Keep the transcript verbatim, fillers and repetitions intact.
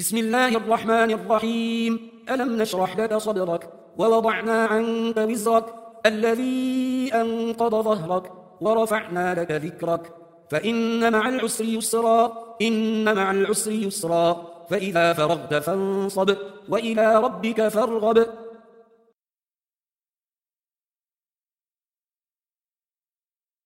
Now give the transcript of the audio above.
بسم الله الرحمن الرحيم. ألم نشرح لك صدرك ووضعنا عنك وزرك الذي أنقض ظهرك ورفعنا لك ذكرك فإن مع العسر يسرا إن مع العسر يسرا فإذا فرغت فانصب وإلى ربك فارغب